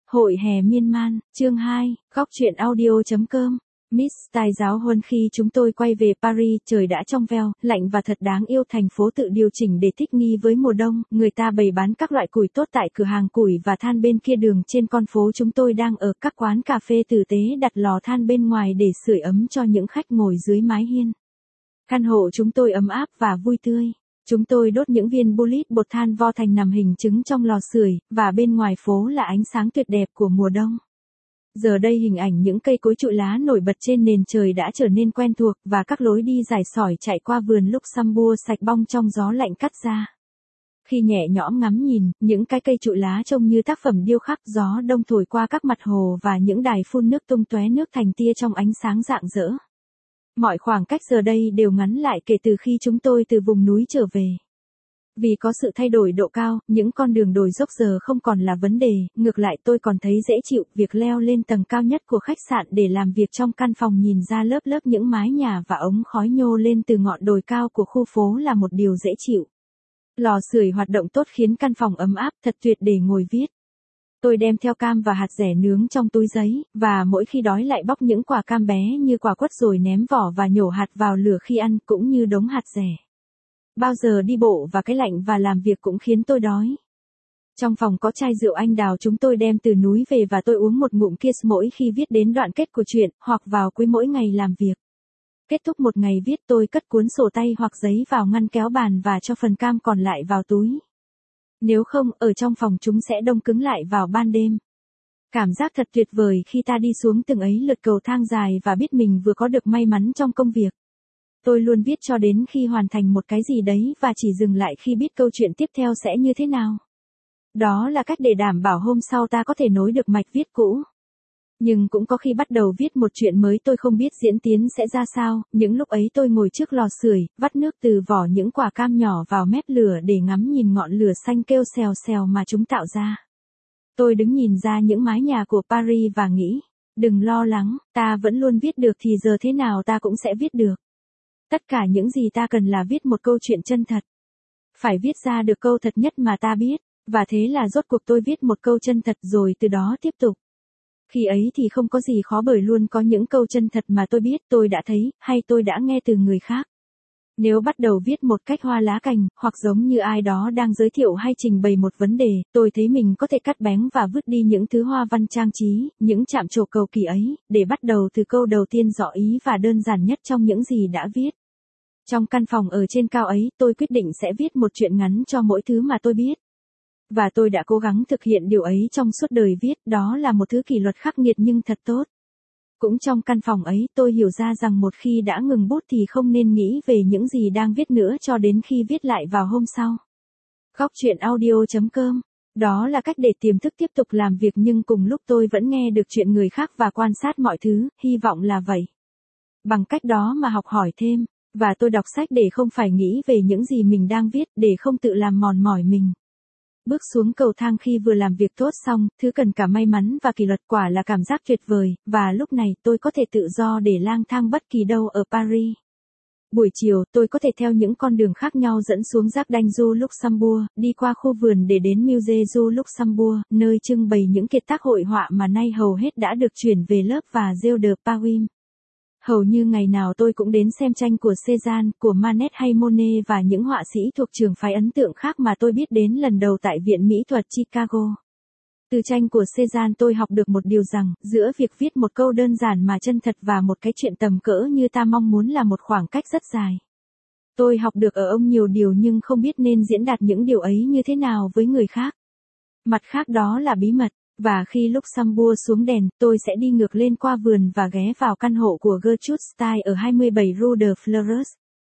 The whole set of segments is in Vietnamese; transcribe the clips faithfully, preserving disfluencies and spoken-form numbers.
Hội hè miên man, chương hai, góc truyện audio.com. Miss Style giáo huấn khi chúng tôi quay về Paris, trời đã trong veo, lạnh và thật đáng yêu. Thành phố tự điều chỉnh để thích nghi với mùa đông, người ta bày bán các loại củi tốt tại cửa hàng củi và than bên kia đường. Trên con phố chúng tôi đang ở, các quán cà phê tử tế đặt lò than bên ngoài để sưởi ấm cho những khách ngồi dưới mái hiên. Căn hộ chúng tôi ấm áp và vui tươi. Chúng tôi đốt những viên bullet bột than vo thành nằm hình trứng trong lò sưởi, và bên ngoài phố là ánh sáng tuyệt đẹp của mùa đông. Giờ đây hình ảnh những cây cối trụi lá nổi bật trên nền trời đã trở nên quen thuộc, và các lối đi dài sỏi chạy qua vườn Luxembourg sạch bong trong gió lạnh cắt ra. Khi nhẹ nhõm ngắm nhìn, những cái cây trụi lá trông như tác phẩm điêu khắc. Gió đông thổi qua các mặt hồ và những đài phun nước tung tóe nước thành tia trong ánh sáng rạng rỡ. Mọi khoảng cách giờ đây đều ngắn lại kể từ khi chúng tôi từ vùng núi trở về. Vì có sự thay đổi độ cao, những con đường đồi dốc giờ không còn là vấn đề, ngược lại tôi còn thấy dễ chịu. Việc leo lên tầng cao nhất của khách sạn để làm việc trong căn phòng nhìn ra lớp lớp những mái nhà và ống khói nhô lên từ ngọn đồi cao của khu phố là một điều dễ chịu. Lò sưởi hoạt động tốt khiến căn phòng ấm áp, thật tuyệt để ngồi viết. Tôi đem theo cam và hạt dẻ nướng trong túi giấy, và mỗi khi đói lại bóc những quả cam bé như quả quất rồi ném vỏ và nhổ hạt vào lửa khi ăn, cũng như đống hạt dẻ. Bao giờ đi bộ và cái lạnh và làm việc cũng khiến tôi đói. Trong phòng có chai rượu anh đào chúng tôi đem từ núi về và tôi uống một ngụm kiss mỗi khi viết đến đoạn kết của truyện, hoặc vào cuối mỗi ngày làm việc. Kết thúc một ngày viết tôi cất cuốn sổ tay hoặc giấy vào ngăn kéo bàn và cho phần cam còn lại vào túi. Nếu không, ở trong phòng chúng sẽ đông cứng lại vào ban đêm. Cảm giác thật tuyệt vời khi ta đi xuống từng ấy lượt cầu thang dài và biết mình vừa có được may mắn trong công việc. Tôi luôn viết cho đến khi hoàn thành một cái gì đấy và chỉ dừng lại khi biết câu chuyện tiếp theo sẽ như thế nào. Đó là cách để đảm bảo hôm sau ta có thể nối được mạch viết cũ. Nhưng cũng có khi bắt đầu viết một chuyện mới tôi không biết diễn tiến sẽ ra sao. Những lúc ấy tôi ngồi trước lò sưởi, vắt nước từ vỏ những quả cam nhỏ vào mép lửa để ngắm nhìn ngọn lửa xanh kêu xèo xèo mà chúng tạo ra. Tôi đứng nhìn ra những mái nhà của Paris và nghĩ, đừng lo lắng, ta vẫn luôn viết được thì giờ thế nào ta cũng sẽ viết được. Tất cả những gì ta cần là viết một câu chuyện chân thật. Phải viết ra được câu thật nhất mà ta biết, và thế là rốt cuộc tôi viết một câu chân thật rồi từ đó tiếp tục. Khi ấy thì không có gì khó bởi luôn có những câu chân thật mà tôi biết, tôi đã thấy, hay tôi đã nghe từ người khác. Nếu bắt đầu viết một cách hoa lá cành, hoặc giống như ai đó đang giới thiệu hay trình bày một vấn đề, tôi thấy mình có thể cắt bén và vứt đi những thứ hoa văn trang trí, những chạm trổ cầu kỳ ấy, để bắt đầu từ câu đầu tiên rõ ý và đơn giản nhất trong những gì đã viết. Trong căn phòng ở trên cao ấy, tôi quyết định sẽ viết một truyện ngắn cho mỗi thứ mà tôi biết. Và tôi đã cố gắng thực hiện điều ấy trong suốt đời viết, đó là một thứ kỷ luật khắc nghiệt nhưng thật tốt. Cũng trong căn phòng ấy, tôi hiểu ra rằng một khi đã ngừng bút thì không nên nghĩ về những gì đang viết nữa cho đến khi viết lại vào hôm sau. Góc truyện audio.com. Đó là cách để tiềm thức tiếp tục làm việc nhưng cùng lúc tôi vẫn nghe được chuyện người khác và quan sát mọi thứ, hy vọng là vậy. Bằng cách đó mà học hỏi thêm, và tôi đọc sách để không phải nghĩ về những gì mình đang viết, để không tự làm mòn mỏi mình. Bước xuống cầu thang khi vừa làm việc tốt xong, thứ cần cả may mắn và kỷ luật, quả là cảm giác tuyệt vời, và lúc này tôi có thể tự do để lang thang bất kỳ đâu ở Paris. Buổi chiều, tôi có thể theo những con đường khác nhau dẫn xuống Jardin du Luxembourg, đi qua khu vườn để đến Musée du Luxembourg, nơi trưng bày những kiệt tác hội họa mà nay hầu hết đã được chuyển về lớp và Gilles de Pauwim. Hầu như ngày nào tôi cũng đến xem tranh của Cézanne, của Manet hay Monet và những họa sĩ thuộc trường phái ấn tượng khác mà tôi biết đến lần đầu tại Viện Mỹ thuật Chicago. Từ tranh của Cézanne tôi học được một điều rằng, giữa việc viết một câu đơn giản mà chân thật và một cái chuyện tầm cỡ như ta mong muốn là một khoảng cách rất dài. Tôi học được ở ông nhiều điều nhưng không biết nên diễn đạt những điều ấy như thế nào với người khác. Mặt khác đó là bí mật. Và khi Luxembourg xuống đèn, tôi sẽ đi ngược lên qua vườn và ghé vào căn hộ của Gertrude Stein ở hai mươi bảy Rue de Fleurs.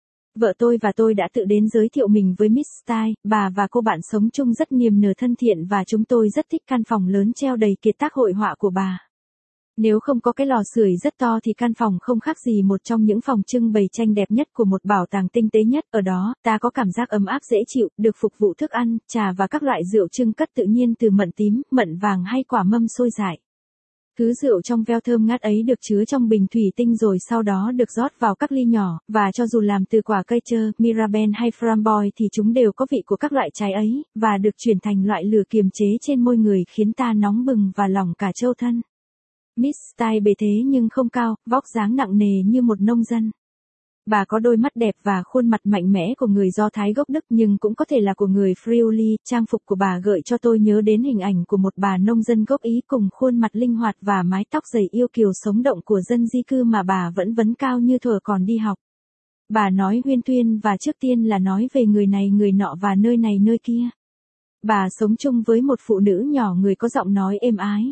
Vợ tôi và tôi đã tự đến giới thiệu mình với Miss Stein, bà và cô bạn sống chung rất niềm nở thân thiện và chúng tôi rất thích căn phòng lớn treo đầy kiệt tác hội họa của bà. Nếu không có cái lò sưởi rất to thì căn phòng không khác gì một trong những phòng trưng bày tranh đẹp nhất của một bảo tàng tinh tế nhất. Ở đó, ta có cảm giác ấm áp dễ chịu, được phục vụ thức ăn, trà và các loại rượu trưng cất tự nhiên từ mận tím, mận vàng hay quả mâm xôi dại. Thứ rượu trong veo thơm ngát ấy được chứa trong bình thủy tinh rồi sau đó được rót vào các ly nhỏ, và cho dù làm từ quả cây trơ, Mirabelle hay Framboy thì chúng đều có vị của các loại trái ấy, và được chuyển thành loại lửa kiềm chế trên môi người khiến ta nóng bừng và lỏng cả trâu thân. Miss Style bề thế nhưng không cao, vóc dáng nặng nề như một nông dân. Bà có đôi mắt đẹp và khuôn mặt mạnh mẽ của người Do Thái gốc Đức nhưng cũng có thể là của người Friuli. Trang phục của bà gợi cho tôi nhớ đến hình ảnh của một bà nông dân gốc Ý cùng khuôn mặt linh hoạt và mái tóc dày yêu kiều sống động của dân di cư mà bà vẫn vấn cao như thuở còn đi học. Bà nói huyên thuyên và trước tiên là nói về người này người nọ và nơi này nơi kia. Bà sống chung với một phụ nữ nhỏ người có giọng nói êm ái.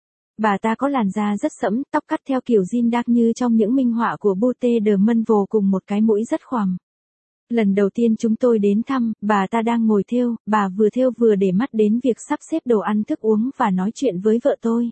Bà ta có làn da rất sẫm, tóc cắt theo kiểu jean dark như trong những minh họa của Butte de Monvel cùng một cái mũi rất khoằm. Lần đầu tiên chúng tôi đến thăm, bà ta đang ngồi thêu, bà vừa thêu vừa để mắt đến việc sắp xếp đồ ăn thức uống và nói chuyện với vợ tôi.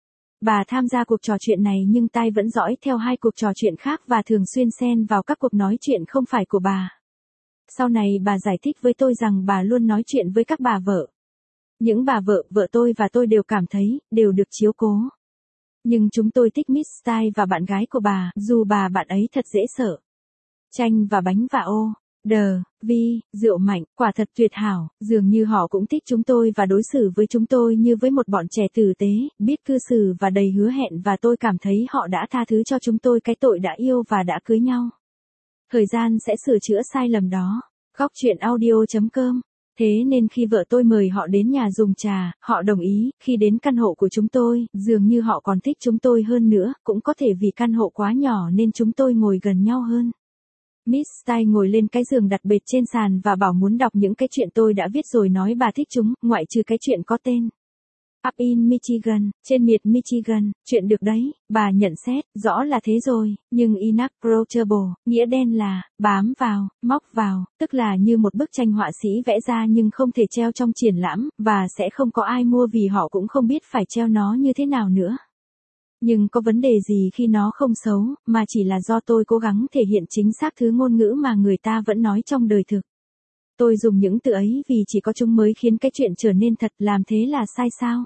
Bà tham gia cuộc trò chuyện này nhưng tai vẫn dõi theo hai cuộc trò chuyện khác và thường xuyên xen vào các cuộc nói chuyện không phải của bà. Sau này bà giải thích với tôi rằng bà luôn nói chuyện với các bà vợ. Những bà vợ, vợ tôi và tôi đều cảm thấy, đều được chiếu cố. Nhưng chúng tôi thích Miss Style và bạn gái của bà, dù bà bạn ấy thật dễ sợ. Chanh và bánh và ô, đờ, vi, rượu mạnh, quả thật tuyệt hảo, dường như họ cũng thích chúng tôi và đối xử với chúng tôi như với một bọn trẻ tử tế, biết cư xử và đầy hứa hẹn và tôi cảm thấy họ đã tha thứ cho chúng tôi cái tội đã yêu và đã cưới nhau. Thời gian sẽ sửa chữa sai lầm đó. Góc chuyện audio chấm com. Thế nên khi vợ tôi mời họ đến nhà dùng trà, họ đồng ý. Khi đến căn hộ của chúng tôi, dường như họ còn thích chúng tôi hơn nữa, cũng có thể vì căn hộ quá nhỏ nên chúng tôi ngồi gần nhau hơn. Miss Style ngồi lên cái giường đặt bệt trên sàn và bảo muốn đọc những cái chuyện tôi đã viết rồi nói bà thích chúng, ngoại trừ cái chuyện có tên Up in Michigan, trên miệt Michigan, chuyện được đấy, bà nhận xét, rõ là thế rồi, nhưng inapproachable, nghĩa đen là, bám vào, móc vào, tức là như một bức tranh họa sĩ vẽ ra nhưng không thể treo trong triển lãm, và sẽ không có ai mua vì họ cũng không biết phải treo nó như thế nào nữa. Nhưng có vấn đề gì khi nó không xấu, mà chỉ là do tôi cố gắng thể hiện chính xác thứ ngôn ngữ mà người ta vẫn nói trong đời thực. Tôi dùng những từ ấy vì chỉ có chúng mới khiến cái chuyện trở nên thật, làm thế là sai sao?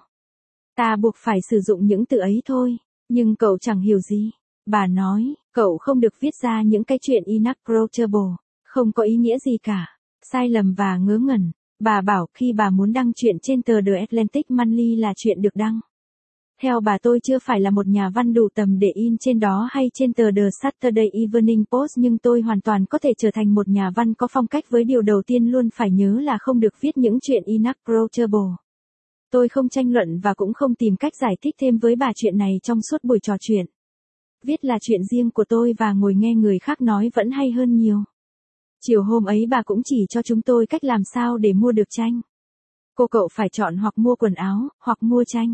Ta buộc phải sử dụng những từ ấy thôi, nhưng cậu chẳng hiểu gì. Bà nói, cậu không được viết ra những cái chuyện inapproachable, không có ý nghĩa gì cả, sai lầm và ngớ ngẩn. Bà bảo khi bà muốn đăng chuyện trên tờ The Atlantic Monthly là chuyện được đăng. Theo bà tôi chưa phải là một nhà văn đủ tầm để in trên đó hay trên tờ The Saturday Evening Post nhưng tôi hoàn toàn có thể trở thành một nhà văn có phong cách với điều đầu tiên luôn phải nhớ là không được viết những chuyện inapproachable. Tôi không tranh luận và cũng không tìm cách giải thích thêm với bà chuyện này trong suốt buổi trò chuyện. Viết là chuyện riêng của tôi và ngồi nghe người khác nói vẫn hay hơn nhiều. Chiều hôm ấy bà cũng chỉ cho chúng tôi cách làm sao để mua được tranh. Cô cậu phải chọn hoặc mua quần áo, hoặc mua tranh.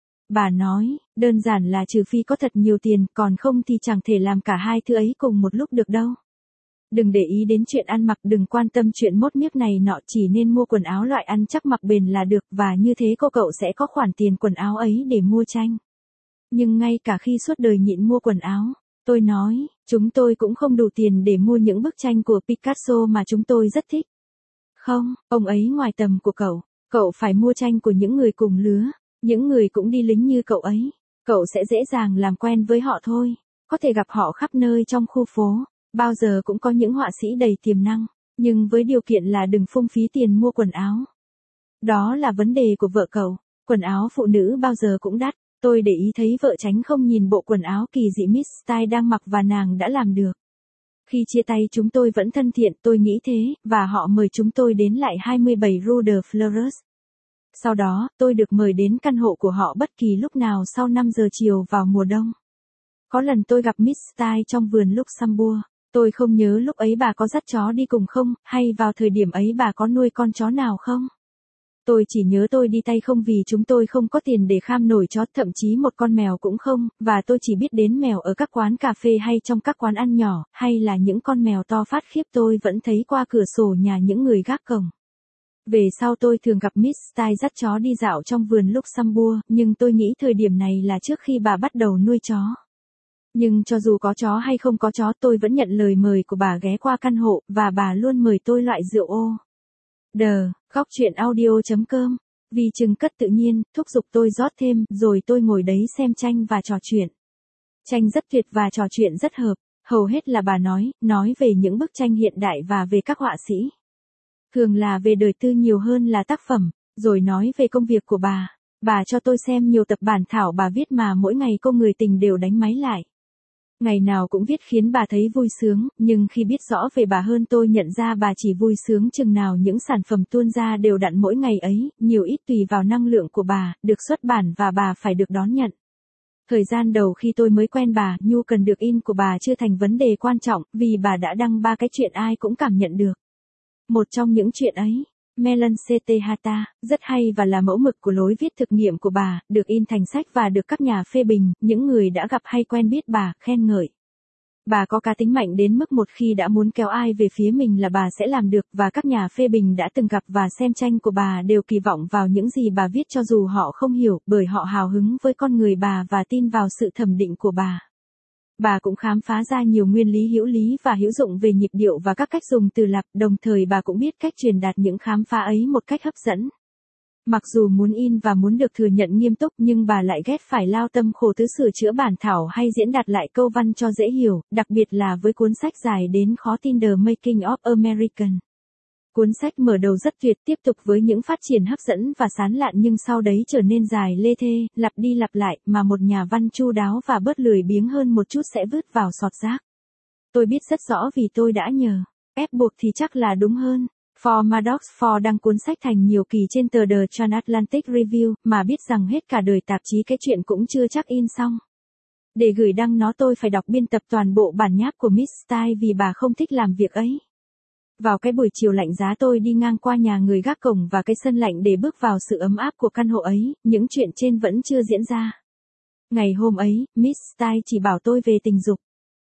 Bà nói, đơn giản là trừ phi có thật nhiều tiền, còn không thì chẳng thể làm cả hai thứ ấy cùng một lúc được đâu. Đừng để ý đến chuyện ăn mặc, đừng quan tâm chuyện mốt miếc này nọ, chỉ nên mua quần áo loại ăn chắc mặc bền là được, và như thế cô cậu sẽ có khoản tiền quần áo ấy để mua tranh. Nhưng ngay cả khi suốt đời nhịn mua quần áo, tôi nói, chúng tôi cũng không đủ tiền để mua những bức tranh của Picasso mà chúng tôi rất thích. Không, ông ấy ngoài tầm của cậu, cậu phải mua tranh của những người cùng lứa, những người cũng đi lính như cậu ấy. Cậu sẽ dễ dàng làm quen với họ thôi, có thể gặp họ khắp nơi trong khu phố. Bao giờ cũng có những họa sĩ đầy tiềm năng, nhưng với điều kiện là đừng phung phí tiền mua quần áo. Đó là vấn đề của vợ cậu, quần áo phụ nữ bao giờ cũng đắt. Tôi để ý thấy vợ tránh không nhìn bộ quần áo kỳ dị Miss Style đang mặc và nàng đã làm được. Khi chia tay chúng tôi vẫn thân thiện, tôi nghĩ thế, và họ mời chúng tôi đến lại hai mươi bảy Rue de Fleurs. Sau đó, tôi được mời đến căn hộ của họ bất kỳ lúc nào sau năm giờ chiều vào mùa đông. Có lần tôi gặp Miss Style trong vườn Luxembourg. Tôi không nhớ lúc ấy bà có dắt chó đi cùng không, hay vào thời điểm ấy bà có nuôi con chó nào không. Tôi chỉ nhớ tôi đi tay không vì chúng tôi không có tiền để kham nổi chó, thậm chí một con mèo cũng không, và tôi chỉ biết đến mèo ở các quán cà phê hay trong các quán ăn nhỏ, hay là những con mèo to phát khiếp tôi vẫn thấy qua cửa sổ nhà những người gác cổng. Về sau tôi thường gặp Miss Style dắt chó đi dạo trong vườn Luxembourg, nhưng tôi nghĩ thời điểm này là trước khi bà bắt đầu nuôi chó. Nhưng cho dù có chó hay không có chó tôi vẫn nhận lời mời của bà ghé qua căn hộ, và bà luôn mời tôi loại rượu ô. Đờ, góc chuyện audio chấm com Vi Trừng cất tự nhiên, thúc giục tôi rót thêm, rồi tôi ngồi đấy xem tranh và trò chuyện. Tranh rất tuyệt và trò chuyện rất hợp, hầu hết là bà nói, nói về những bức tranh hiện đại và về các họa sĩ. Thường là về đời tư nhiều hơn là tác phẩm, rồi nói về công việc của bà. Bà cho tôi xem nhiều tập bản thảo bà viết mà mỗi ngày cô người tình đều đánh máy lại. Ngày nào cũng viết khiến bà thấy vui sướng, nhưng khi biết rõ về bà hơn tôi nhận ra bà chỉ vui sướng chừng nào những sản phẩm tuôn ra đều đặn mỗi ngày ấy, nhiều ít tùy vào năng lượng của bà, được xuất bản và bà phải được đón nhận. Thời gian đầu khi tôi mới quen bà, nhu cần được in của bà chưa thành vấn đề quan trọng, vì bà đã đăng ba cái chuyện ai cũng cảm nhận được. Một trong những chuyện ấy, Melon Cetehata, rất hay và là mẫu mực của lối viết thực nghiệm của bà, được in thành sách và được các nhà phê bình, những người đã gặp hay quen biết bà, khen ngợi. Bà có cá tính mạnh đến mức một khi đã muốn kéo ai về phía mình là bà sẽ làm được, và các nhà phê bình đã từng gặp và xem tranh của bà đều kỳ vọng vào những gì bà viết cho dù họ không hiểu, bởi họ hào hứng với con người bà và tin vào sự thẩm định của bà. Bà cũng khám phá ra nhiều nguyên lý hữu lý và hữu dụng về nhịp điệu và các cách dùng từ lặp, đồng thời bà cũng biết cách truyền đạt những khám phá ấy một cách hấp dẫn. Mặc dù muốn in và muốn được thừa nhận nghiêm túc nhưng bà lại ghét phải lao tâm khổ tứ sửa chữa bản thảo hay diễn đạt lại câu văn cho dễ hiểu, đặc biệt là với cuốn sách dài đến khó tin The Making of American. Cuốn sách mở đầu rất tuyệt, tiếp tục với những phát triển hấp dẫn và sán lạn nhưng sau đấy trở nên dài lê thê, lặp đi lặp lại, mà một nhà văn chu đáo và bớt lười biếng hơn một chút sẽ vứt vào sọt rác. Tôi biết rất rõ vì tôi đã nhờ. Ép buộc thì chắc là đúng hơn. For Maddox For đăng cuốn sách thành nhiều kỳ trên tờ The Transatlantic Review, mà biết rằng hết cả đời tạp chí cái chuyện cũng chưa chắc in xong. Để gửi đăng nó tôi phải đọc biên tập toàn bộ bản nháp của Miss Style vì bà không thích làm việc ấy. Vào cái buổi chiều lạnh giá tôi đi ngang qua nhà người gác cổng và cái sân lạnh để bước vào sự ấm áp của căn hộ ấy, những chuyện trên vẫn chưa diễn ra. Ngày hôm ấy, Miss Style chỉ bảo tôi về tình dục.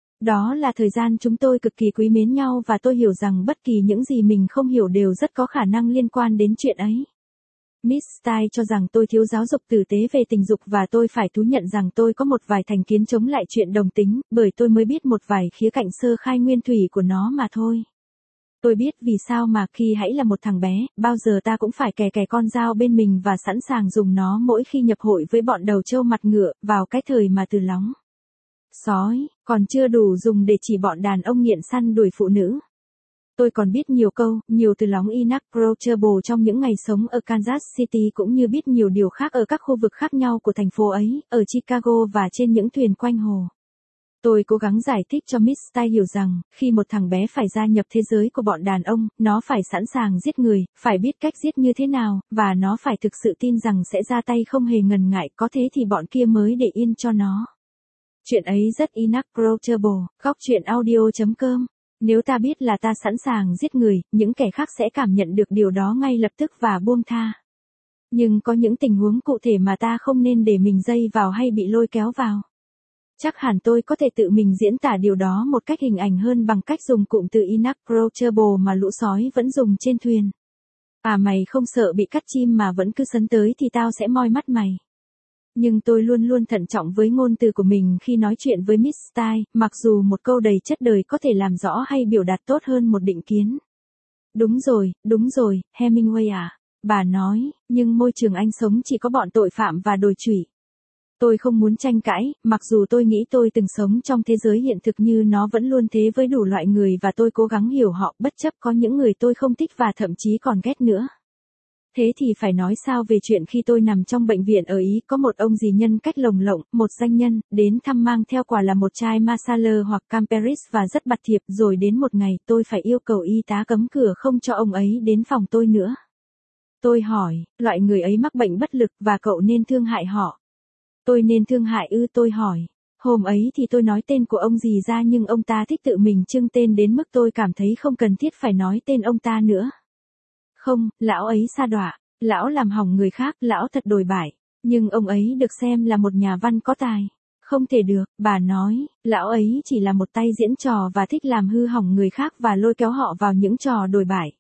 Đó là thời gian chúng tôi cực kỳ quý mến nhau và tôi hiểu rằng bất kỳ những gì mình không hiểu đều rất có khả năng liên quan đến chuyện ấy. Miss Style cho rằng tôi thiếu giáo dục tử tế về tình dục và tôi phải thú nhận rằng tôi có một vài thành kiến chống lại chuyện đồng tính, bởi tôi mới biết một vài khía cạnh sơ khai nguyên thủy của nó mà thôi. Tôi biết vì sao mà khi hãy là một thằng bé, bao giờ ta cũng phải kè kè con dao bên mình và sẵn sàng dùng nó mỗi khi nhập hội với bọn đầu trâu mặt ngựa, vào cái thời mà từ lóng sói, còn chưa đủ dùng để chỉ bọn đàn ông nghiện săn đuổi phụ nữ. Tôi còn biết nhiều câu, nhiều từ lóng inapproachable trong những ngày sống ở Kansas City cũng như biết nhiều điều khác ở các khu vực khác nhau của thành phố ấy, ở Chicago và trên những thuyền quanh hồ. Tôi cố gắng giải thích cho Miss Style hiểu rằng, khi một thằng bé phải gia nhập thế giới của bọn đàn ông, nó phải sẵn sàng giết người, phải biết cách giết như thế nào, và nó phải thực sự tin rằng sẽ ra tay không hề ngần ngại, có thế thì bọn kia mới để yên cho nó. Chuyện ấy rất inapproachable, góc chuyện audio chấm com. Nếu ta biết là ta sẵn sàng giết người, những kẻ khác sẽ cảm nhận được điều đó ngay lập tức và buông tha. Nhưng có những tình huống cụ thể mà ta không nên để mình dây vào hay bị lôi kéo vào. Chắc hẳn tôi có thể tự mình diễn tả điều đó một cách hình ảnh hơn bằng cách dùng cụm từ inapproachable mà lũ sói vẫn dùng trên thuyền. À mày không sợ bị cắt chim mà vẫn cứ sấn tới thì tao sẽ moi mắt mày. Nhưng tôi luôn luôn thận trọng với ngôn từ của mình khi nói chuyện với Miss Style, mặc dù một câu đầy chất đời có thể làm rõ hay biểu đạt tốt hơn một định kiến. Đúng rồi, đúng rồi, Hemingway à, bà nói, nhưng môi trường anh sống chỉ có bọn tội phạm và đồi trụy. Tôi không muốn tranh cãi, mặc dù tôi nghĩ tôi từng sống trong thế giới hiện thực như nó vẫn luôn thế với đủ loại người và tôi cố gắng hiểu họ bất chấp có những người tôi không thích và thậm chí còn ghét nữa. Thế thì phải nói sao về chuyện khi tôi nằm trong bệnh viện ở Ý có một ông dì nhân cách lồng lộng, một danh nhân, đến thăm mang theo quà là một chai Marsala hoặc Camperis và rất bặt thiệp rồi đến một ngày tôi phải yêu cầu y tá cấm cửa không cho ông ấy đến phòng tôi nữa. Tôi hỏi, loại người ấy mắc bệnh bất lực và cậu nên thương hại họ. Tôi nên thương hại ư tôi hỏi. Hôm ấy thì tôi nói tên của ông dì ra nhưng ông ta thích tự mình trưng tên đến mức tôi cảm thấy không cần thiết phải nói tên ông ta nữa. Không, lão ấy sa đọa, lão làm hỏng người khác, lão thật đồi bại. Nhưng ông ấy được xem là một nhà văn có tài. Không thể được, bà nói, lão ấy chỉ là một tay diễn trò và thích làm hư hỏng người khác và lôi kéo họ vào những trò đồi bại.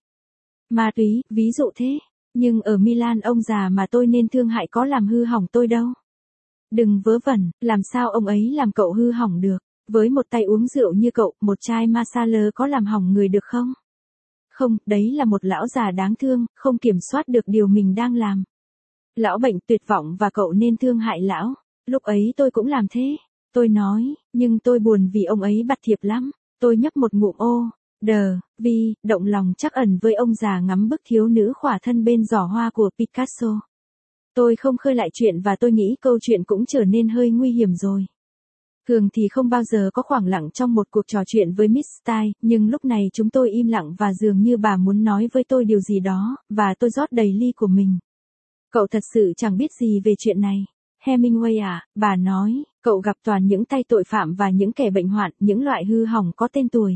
Ma túy, ví dụ thế. Nhưng ở Milan ông già mà tôi nên thương hại có làm hư hỏng tôi đâu. Đừng vớ vẩn, làm sao ông ấy làm cậu hư hỏng được? Với một tay uống rượu như cậu, một chai Marsala có làm hỏng người được không? Không, đấy là một lão già đáng thương, không kiểm soát được điều mình đang làm. Lão bệnh tuyệt vọng và cậu nên thương hại lão. Lúc ấy tôi cũng làm thế. Tôi nói, nhưng tôi buồn vì ông ấy bặt thiệp lắm. Tôi nhấp một ngụm ô, đờ, vì, động lòng trắc ẩn với ông già ngắm bức thiếu nữ khỏa thân bên giỏ hoa của Picasso. Tôi không khơi lại chuyện và tôi nghĩ câu chuyện cũng trở nên hơi nguy hiểm rồi. Thường thì không bao giờ có khoảng lặng trong một cuộc trò chuyện với Miss Style, nhưng lúc này chúng tôi im lặng và dường như bà muốn nói với tôi điều gì đó, và tôi rót đầy ly của mình. Cậu thật sự chẳng biết gì về chuyện này. Hemingway à, bà nói, cậu gặp toàn những tay tội phạm và những kẻ bệnh hoạn, những loại hư hỏng có tên tuổi.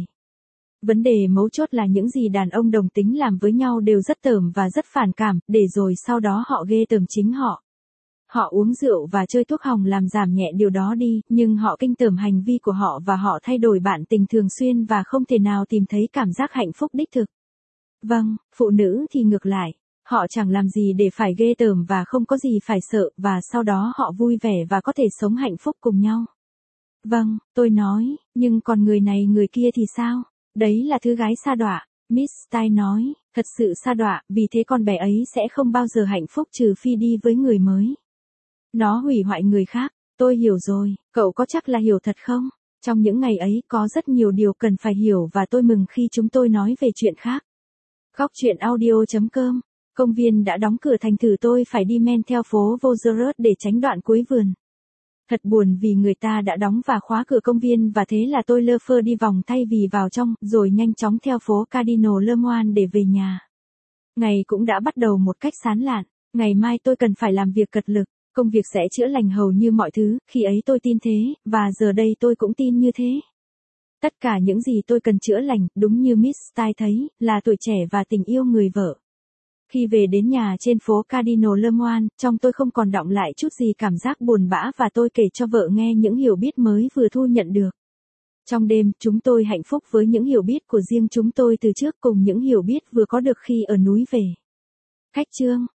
Vấn đề mấu chốt là những gì đàn ông đồng tính làm với nhau đều rất tởm và rất phản cảm, để rồi sau đó họ ghê tởm chính họ. Họ uống rượu và chơi thuốc hỏng làm giảm nhẹ điều đó đi, nhưng họ kinh tởm hành vi của họ và họ thay đổi bạn tình thường xuyên và không thể nào tìm thấy cảm giác hạnh phúc đích thực. Vâng, phụ nữ thì ngược lại. Họ chẳng làm gì để phải ghê tởm và không có gì phải sợ, và sau đó họ vui vẻ và có thể sống hạnh phúc cùng nhau. Vâng, tôi nói, nhưng còn người này người kia thì sao? Đấy là thứ gái sa đọa. Miss Style nói, thật sự sa đọa, vì thế con bé ấy sẽ không bao giờ hạnh phúc trừ phi đi với người mới. Nó hủy hoại người khác. Tôi hiểu rồi, cậu có chắc là hiểu thật không? Trong những ngày ấy có rất nhiều điều cần phải hiểu và tôi mừng khi chúng tôi nói về chuyện khác. Góc chuyện audio chấm com. Công viên đã đóng cửa thành thử tôi phải đi men theo phố Vaugirard để tránh đoạn cuối vườn. Thật buồn vì người ta đã đóng và khóa cửa công viên và thế là tôi lơ phơ đi vòng thay vì vào trong, rồi nhanh chóng theo phố Cardinal Lemoine để về nhà. Ngày cũng đã bắt đầu một cách sán lạn. Ngày mai tôi cần phải làm việc cật lực. Công việc sẽ chữa lành hầu như mọi thứ, khi ấy tôi tin thế, và giờ đây tôi cũng tin như thế. Tất cả những gì tôi cần chữa lành, đúng như Miss Style thấy, là tuổi trẻ và tình yêu người vợ. Khi về đến nhà trên phố Cardinal Lemoine, trong tôi không còn đọng lại chút gì cảm giác buồn bã và tôi kể cho vợ nghe những hiểu biết mới vừa thu nhận được. Trong đêm, chúng tôi hạnh phúc với những hiểu biết của riêng chúng tôi từ trước cùng những hiểu biết vừa có được khi ở núi về. Khách chương.